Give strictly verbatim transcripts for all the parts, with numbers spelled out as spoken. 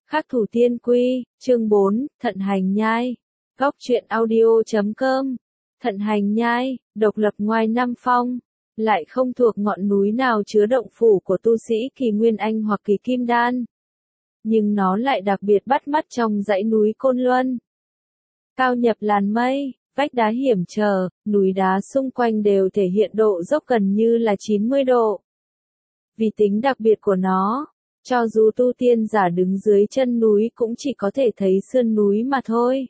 Khắc thủ tiên quy, chương bốn, Thận Hành Nhai. Góc truyện audio chấm com. Thận Hành Nhai, độc lập ngoài năm phong, lại không thuộc ngọn núi nào chứa động phủ của tu sĩ Kỳ Nguyên Anh hoặc Kỳ Kim Đan. Nhưng nó lại đặc biệt bắt mắt trong dãy núi Côn Luân. Cao nhập làn mây, vách đá hiểm trở, núi đá xung quanh đều thể hiện độ dốc gần như là chín mươi độ. Vì tính đặc biệt của nó, cho dù tu tiên giả đứng dưới chân núi cũng chỉ có thể thấy sườn núi mà thôi.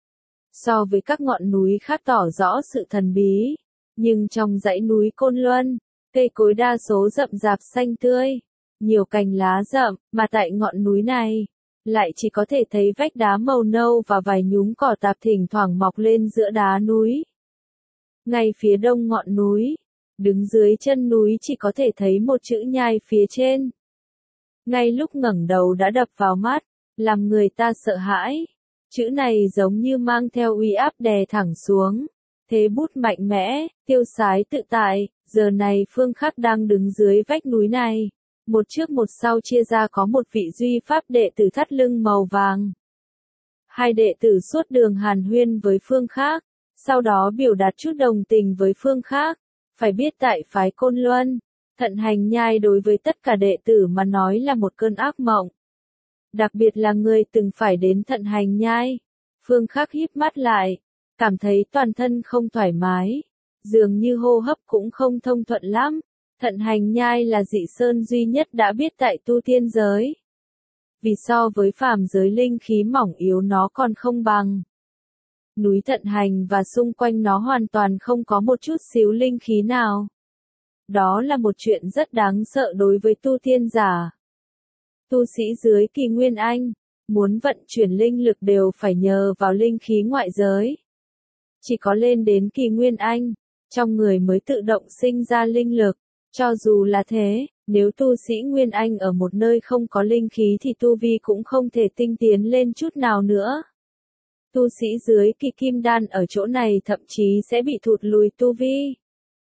So với các ngọn núi khác tỏ rõ sự thần bí, nhưng trong dãy núi Côn Luân, cây cối đa số rậm rạp xanh tươi, nhiều cành lá rậm, mà tại ngọn núi này, lại chỉ có thể thấy vách đá màu nâu và vài nhúm cỏ tạp thỉnh thoảng mọc lên giữa đá núi. Ngay phía đông ngọn núi, đứng dưới chân núi chỉ có thể thấy một chữ nhai phía trên. Ngay lúc ngẩng đầu đã đập vào mắt, làm người ta sợ hãi. Chữ này giống như mang theo uy áp đè thẳng xuống. Thế bút mạnh mẽ, tiêu sái tự tại, giờ này Phương Khắc đang đứng dưới vách núi này. Một trước một sau chia ra có một vị duy pháp đệ tử thắt lưng màu vàng. Hai đệ tử suốt đường hàn huyên với Phương Khắc, sau đó biểu đạt chút đồng tình với Phương Khắc. Phải biết tại phái Côn Luân, Thận Hành Nhai đối với tất cả đệ tử mà nói là một cơn ác mộng. Đặc biệt là người từng phải đến Thận Hành Nhai. Phương Khắc híp mắt lại, cảm thấy toàn thân không thoải mái, dường như hô hấp cũng không thông thuận lắm. Thận Hành Nhai là dị sơn duy nhất đã biết tại tu tiên giới. Vì so với phàm giới linh khí mỏng yếu nó còn không bằng. Núi Thận Hành và xung quanh nó hoàn toàn không có một chút xíu linh khí nào. Đó là một chuyện rất đáng sợ đối với tu tiên giả. Tu sĩ dưới Kỳ Nguyên Anh, muốn vận chuyển linh lực đều phải nhờ vào linh khí ngoại giới. Chỉ có lên đến Kỳ Nguyên Anh, trong người mới tự động sinh ra linh lực. Cho dù là thế, nếu tu sĩ Nguyên Anh ở một nơi không có linh khí thì tu vi cũng không thể tinh tiến lên chút nào nữa. Tu sĩ dưới Kỳ Kim Đan ở chỗ này thậm chí sẽ bị thụt lùi tu vi.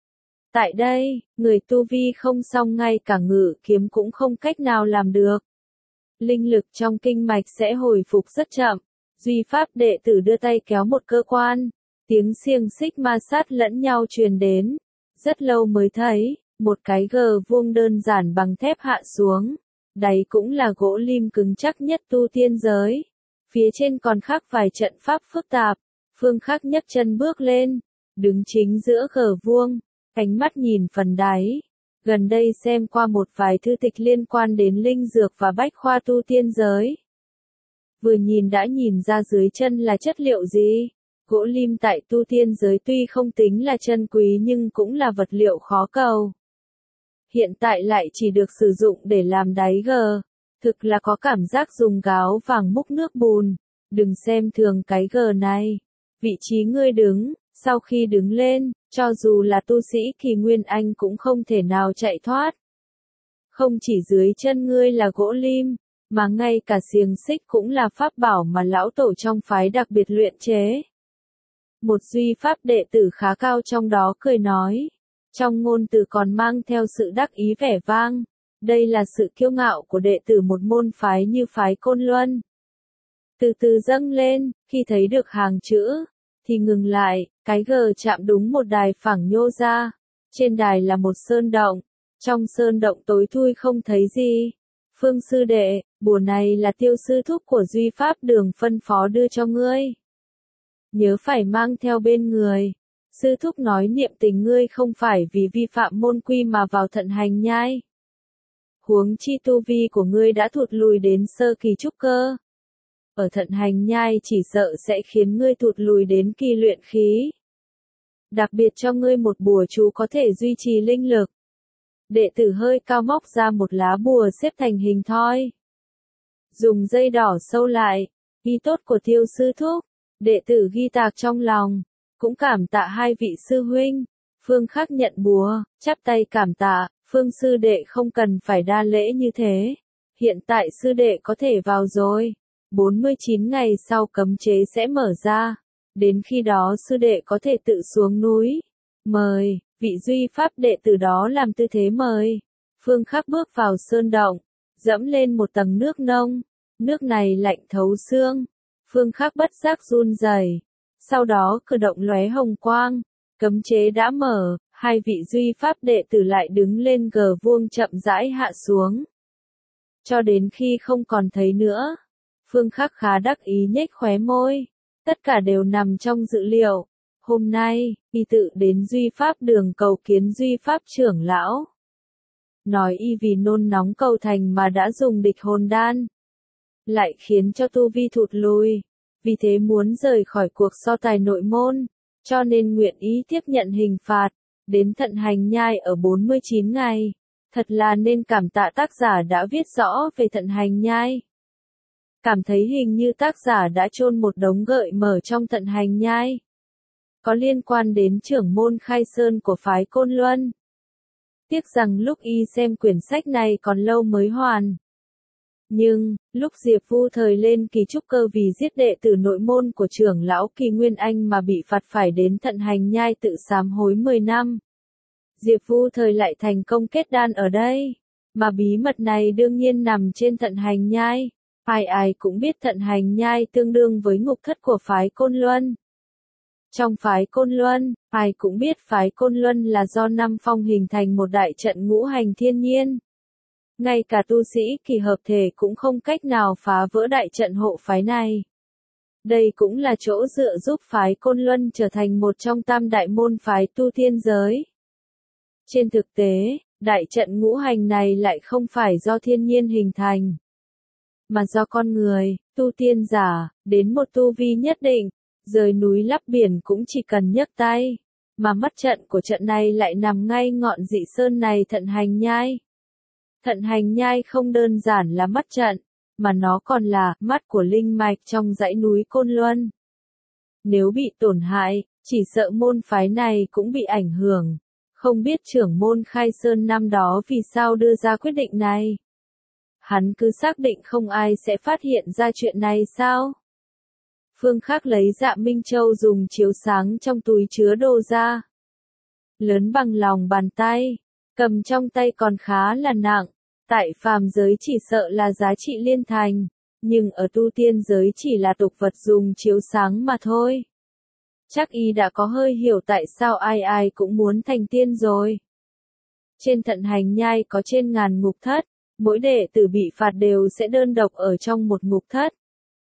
Tại đây, người tu vi không xong ngay cả ngự kiếm cũng không cách nào làm được. Linh lực trong kinh mạch sẽ hồi phục rất chậm. Duy pháp đệ tử đưa tay kéo một cơ quan, tiếng xiềng xích ma sát lẫn nhau truyền đến. Rất lâu mới thấy, một cái gờ vuông đơn giản bằng thép hạ xuống. Đáy cũng là gỗ lim cứng chắc nhất tu tiên giới. Phía trên còn khắc vài trận pháp phức tạp. Phương Khắc nhấc chân bước lên, đứng chính giữa gờ vuông, ánh mắt nhìn phần đáy. Gần đây xem qua một vài thư tịch liên quan đến linh dược và bách khoa tu tiên giới. Vừa nhìn đã nhìn ra dưới chân là chất liệu gì. Gỗ lim tại tu tiên giới tuy không tính là chân quý nhưng cũng là vật liệu khó cầu. Hiện tại lại chỉ được sử dụng để làm đáy gờ. Thực là có cảm giác dùng gáo vàng múc nước bùn. Đừng xem thường cái gờ này. Vị trí ngươi đứng, sau khi đứng lên, cho dù là tu sĩ Kỳ Nguyên Anh cũng không thể nào chạy thoát. Không chỉ dưới chân ngươi là gỗ lim, mà ngay cả xiềng xích cũng là pháp bảo mà lão tổ trong phái đặc biệt luyện chế. Một duy pháp đệ tử khá cao trong đó cười nói. Trong ngôn từ còn mang theo sự đắc ý vẻ vang. Đây là sự kiêu ngạo của đệ tử một môn phái như phái Côn Luân. Từ từ dâng lên, khi thấy được hàng chữ, thì ngừng lại, cái gờ chạm đúng một đài phẳng nhô ra. Trên đài là một sơn động, trong sơn động tối thui không thấy gì. Phương sư đệ, bùa này là Tiêu sư thúc của Duy Pháp Đường phân phó đưa cho ngươi. Nhớ phải mang theo bên người. Sư thúc nói niệm tình ngươi không phải vì vi phạm môn quy mà vào Thận Hành Nhai. Huống chi tu vi của ngươi đã thụt lùi đến sơ kỳ trúc cơ. Ở Thận Hành Nhai chỉ sợ sẽ khiến ngươi thụt lùi đến kỳ luyện khí. Đặc biệt cho ngươi một bùa chú có thể duy trì linh lực. Đệ tử hơi cao móc ra một lá bùa xếp thành hình thoi. Dùng dây đỏ sâu lại, ý tốt của Tiêu sư thúc. Đệ tử ghi tạc trong lòng, cũng cảm tạ hai vị sư huynh. Phương Khắc nhận bùa, chắp tay cảm tạ, Phương sư đệ không cần phải đa lễ như thế. Hiện tại sư đệ có thể vào rồi. bốn mươi chín ngày sau cấm chế sẽ mở ra. Đến khi đó sư đệ có thể tự xuống núi. Mời, vị duy pháp đệ tử đó làm tư thế mời. Phương Khắc bước vào sơn động, dẫm lên một tầng nước nông. Nước này lạnh thấu xương. Phương Khắc bất giác run rẩy. Sau đó cử động lóe hồng quang. Cấm chế đã mở, hai vị duy pháp đệ tử lại đứng lên gờ vuông chậm rãi hạ xuống. Cho đến khi không còn thấy nữa. Phương Khắc khá đắc ý nhếch khóe môi. Tất cả đều nằm trong dự liệu. Hôm nay, y tự đến Duy Pháp đường cầu kiến Duy Pháp trưởng lão. Nói y vì nôn nóng cầu thành mà đã dùng địch hồn đan. Lại khiến cho tu vi thụt lùi. Vì thế muốn rời khỏi cuộc so tài nội môn. Cho nên nguyện ý tiếp nhận hình phạt. Đến Thận Hành Nhai ở bốn mươi chín ngày. Thật là nên cảm tạ tác giả đã viết rõ về Thận Hành Nhai. Cảm thấy hình như tác giả đã chôn một đống gợi mở trong Thận Hành Nhai. Có liên quan đến trưởng môn Khai Sơn của phái Côn Luân. Tiếc rằng lúc y xem quyển sách này còn lâu mới hoàn. Nhưng, lúc Diệp Vu Thời lên kỳ trúc cơ vì giết đệ tử nội môn của trưởng lão Kỳ Nguyên Anh mà bị phạt phải đến Thận Hành Nhai tự sám hối mười năm. Diệp Vu Thời lại thành công kết đan ở đây. Mà bí mật này đương nhiên nằm trên Thận Hành Nhai. Ai ai cũng biết Thận Hành Nhai tương đương với ngục thất của phái Côn Luân. Trong phái Côn Luân, ai cũng biết phái Côn Luân là do năm phong hình thành một đại trận ngũ hành thiên nhiên. Ngay cả tu sĩ kỳ hợp thể cũng không cách nào phá vỡ đại trận hộ phái này. Đây cũng là chỗ dựa giúp phái Côn Luân trở thành một trong tam đại môn phái tu tiên giới. Trên thực tế, đại trận ngũ hành này lại không phải do thiên nhiên hình thành, mà do con người, tu tiên giả, đến một tu vi nhất định, rời núi lấp biển cũng chỉ cần nhấc tay. Mà mắt trận của trận này lại nằm ngay ngọn dị sơn này Thận Hành Nhai. Thận Hành Nhai không đơn giản là mắt trận, mà nó còn là mắt của linh mạch trong dãy núi Côn Luân. Nếu bị tổn hại, chỉ sợ môn phái này cũng bị ảnh hưởng. Không biết trưởng môn Khai Sơn năm đó vì sao đưa ra quyết định này. Hắn cứ xác định không ai sẽ phát hiện ra chuyện này sao? Phương Khắc lấy Dạ Minh Châu dùng chiếu sáng trong túi chứa đồ ra. Lớn bằng lòng bàn tay, cầm trong tay còn khá là nặng, tại phàm giới chỉ sợ là giá trị liên thành, nhưng ở tu tiên giới chỉ là tục vật dùng chiếu sáng mà thôi. Chắc y đã có hơi hiểu tại sao ai ai cũng muốn thành tiên rồi. Trên Thận Hành Nhai có trên ngàn ngục thất, mỗi đệ tử bị phạt đều sẽ đơn độc ở trong một ngục thất.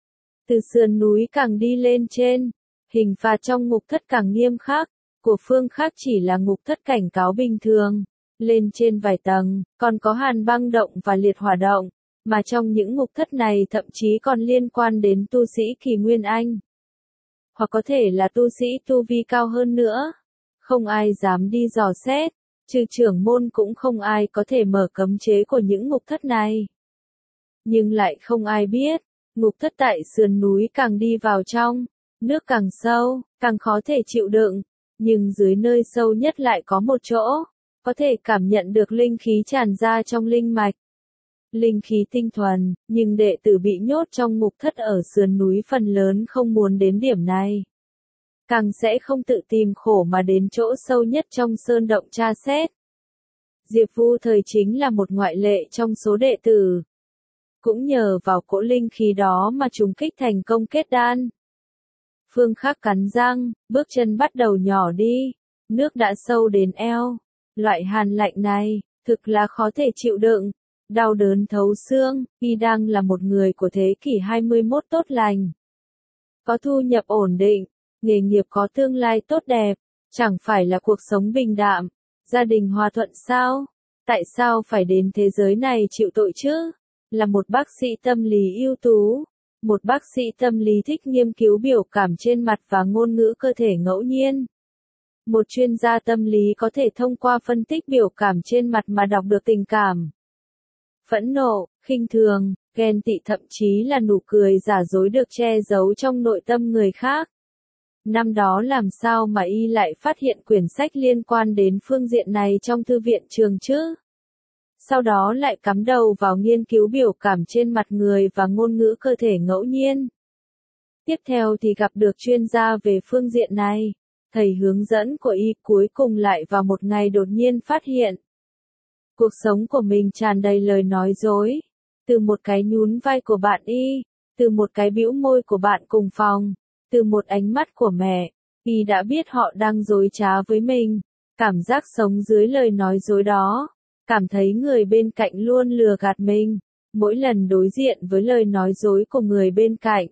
Từ sườn núi càng đi lên trên, hình phạt trong ngục thất càng nghiêm khắc, của Phương Khắc chỉ là ngục thất cảnh cáo bình thường, lên trên vài tầng, còn có hàn băng động và liệt hỏa động, mà trong những ngục thất này thậm chí còn liên quan đến tu sĩ Kỳ Nguyên Anh. Hoặc có thể là tu sĩ tu vi cao hơn nữa. Không ai dám đi dò xét, trừ trưởng môn cũng không ai có thể mở cấm chế của những ngục thất này. Nhưng lại không ai biết, ngục thất tại sườn núi càng đi vào trong, nước càng sâu, càng khó thể chịu đựng, nhưng dưới nơi sâu nhất lại có một chỗ, có thể cảm nhận được linh khí tràn ra trong linh mạch. Linh khí tinh thuần, nhưng đệ tử bị nhốt trong ngục thất ở sườn núi phần lớn không muốn đến điểm này. Càng sẽ không tự tìm khổ mà đến chỗ sâu nhất trong sơn động tra xét. Diệp Vu Thời chính là một ngoại lệ trong số đệ tử. Cũng nhờ vào cỗ linh khí đó mà trùng kích thành công kết đan. Phương Khắc cắn răng, bước chân bắt đầu nhỏ đi, nước đã sâu đến eo. Loại hàn lạnh này, thực là khó thể chịu đựng, đau đớn thấu xương, y đang là một người của thế kỷ hai mươi mốt tốt lành. Có thu nhập ổn định, nghề nghiệp có tương lai tốt đẹp, chẳng phải là cuộc sống bình đạm, gia đình hòa thuận sao? Tại sao phải đến thế giới này chịu tội chứ? Là một bác sĩ tâm lý ưu tú, một bác sĩ tâm lý thích nghiên cứu biểu cảm trên mặt và ngôn ngữ cơ thể ngẫu nhiên. Một chuyên gia tâm lý có thể thông qua phân tích biểu cảm trên mặt mà đọc được tình cảm. Phẫn nộ, khinh thường, ghen tị thậm chí là nụ cười giả dối được che giấu trong nội tâm người khác. Năm đó làm sao mà y lại phát hiện quyển sách liên quan đến phương diện này trong thư viện trường chứ? Sau đó lại cắm đầu vào nghiên cứu biểu cảm trên mặt người và ngôn ngữ cơ thể ngẫu nhiên. Tiếp theo thì gặp được chuyên gia về phương diện này. Thầy hướng dẫn của y cuối cùng lại vào một ngày đột nhiên phát hiện. Cuộc sống của mình tràn đầy lời nói dối. từ một cái nhún vai của bạn y, từ một cái bĩu môi của bạn cùng phòng, từ một ánh mắt của mẹ, y đã biết họ đang dối trá với mình. Cảm giác sống dưới lời nói dối đó, cảm thấy người bên cạnh luôn lừa gạt mình, mỗi lần đối diện với lời nói dối của người bên cạnh,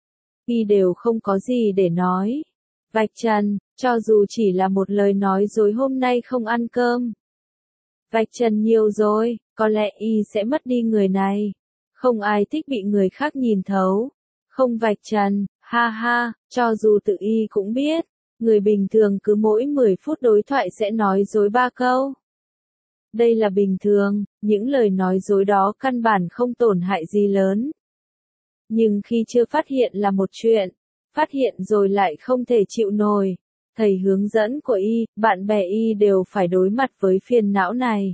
y đều không có gì để nói. Vạch trần, cho dù chỉ là một lời nói dối hôm nay không ăn cơm. Vạch trần nhiều rồi, có lẽ y sẽ mất đi người này. Không ai thích bị người khác nhìn thấu. Không vạch trần, ha ha, cho dù tự y cũng biết, người bình thường cứ mỗi mười phút đối thoại sẽ nói dối ba câu. Đây là bình thường, những lời nói dối đó căn bản không tổn hại gì lớn. Nhưng khi chưa phát hiện là một chuyện, phát hiện rồi lại không thể chịu nổi. Thầy hướng dẫn của y, bạn bè y đều phải đối mặt với phiền não này.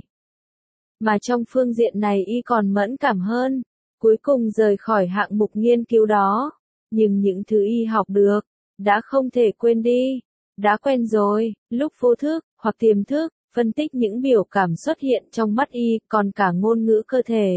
Mà trong phương diện này y còn mẫn cảm hơn, cuối cùng rời khỏi hạng mục nghiên cứu đó. Nhưng những thứ y học được, đã không thể quên đi. Đã quen rồi, lúc vô thức, hoặc tiềm thức, phân tích những biểu cảm xuất hiện trong mắt y, còn cả ngôn ngữ cơ thể.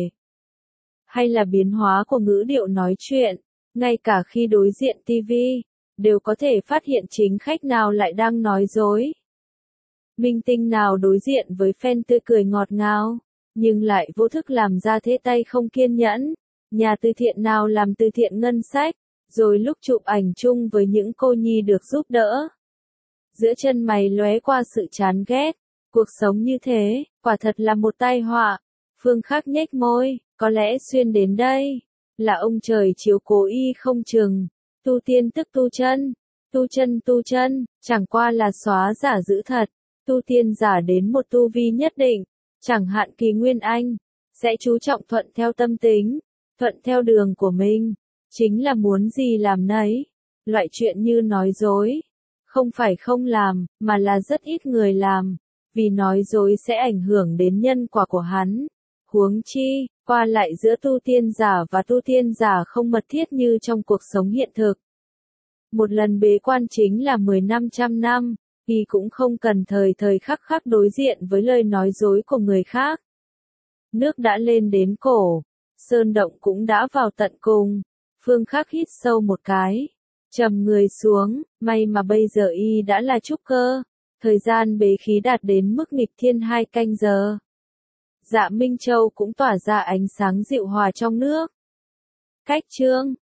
Hay là biến hóa của ngữ điệu nói chuyện, ngay cả khi đối diện ti vi, đều có thể phát hiện chính khách nào lại đang nói dối. Minh tinh nào đối diện với fan tươi cười ngọt ngào, nhưng lại vô thức làm ra thế tay không kiên nhẫn. Nhà từ thiện nào làm từ thiện ngân sách, rồi lúc chụp ảnh chung với những cô nhi được giúp đỡ. Giữa chân mày lóe qua sự chán ghét, cuộc sống như thế, quả thật là một tai họa. Phương Khắc nhếch môi, có lẽ xuyên đến đây, là ông trời chiếu cố y không chừng. Tu tiên tức tu chân, tu chân tu chân, chẳng qua là xóa giả giữ thật. Tu tiên giả đến một tu vi nhất định, chẳng hạn Kỳ Nguyên Anh, sẽ chú trọng thuận theo tâm tính, thuận theo đường của mình, chính là muốn gì làm nấy. Loại chuyện như nói dối, không phải không làm, mà là rất ít người làm, vì nói dối sẽ ảnh hưởng đến nhân quả của hắn. Huống chi, qua lại giữa tu tiên giả và tu tiên giả không mật thiết như trong cuộc sống hiện thực. Một lần bế quan chính là mười năm trăm năm, y cũng không cần thời thời khắc khắc đối diện với lời nói dối của người khác. Nước đã lên đến cổ, sơn động cũng đã vào tận cùng. Phương Khắc hít sâu một cái, trầm người xuống, may mà bây giờ y đã là trúc cơ, thời gian bế khí đạt đến mức nghịch thiên hai canh giờ. Dạ Minh Châu cũng tỏa ra ánh sáng dịu hòa trong nước. Cách chương